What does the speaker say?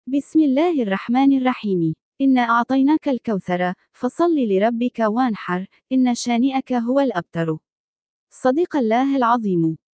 بسم الله الرحمن الرحيم. إنا أعطيناك الكوثر، فصل لربك وانحر، إن شانئك هو الأبتر. صدق الله العظيم.